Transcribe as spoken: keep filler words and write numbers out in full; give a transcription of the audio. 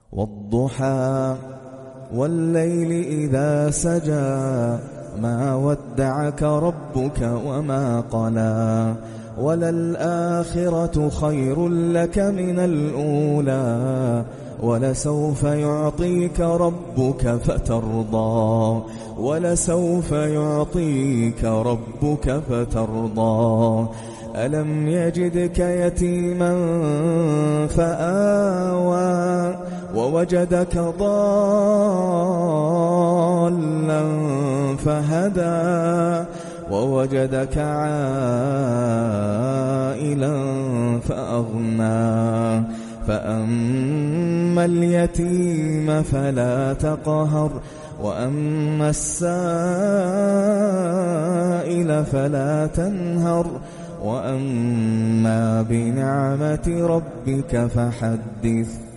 والضحى والليل إذا سجى ما ودعك ربك وما قلى وللآخرة خير لك من الأولى ولسوف يعطيك ربك فترضى ولسوف يعطيك ربك فترضى ألم يجدك يتيما فآوى ووجدك ضالا فهدى ووجدك عائلا فأغنى فأما اليتيم فلا تقهر وأما السائل فلا تنهر وأما بنعمة ربك فحدث.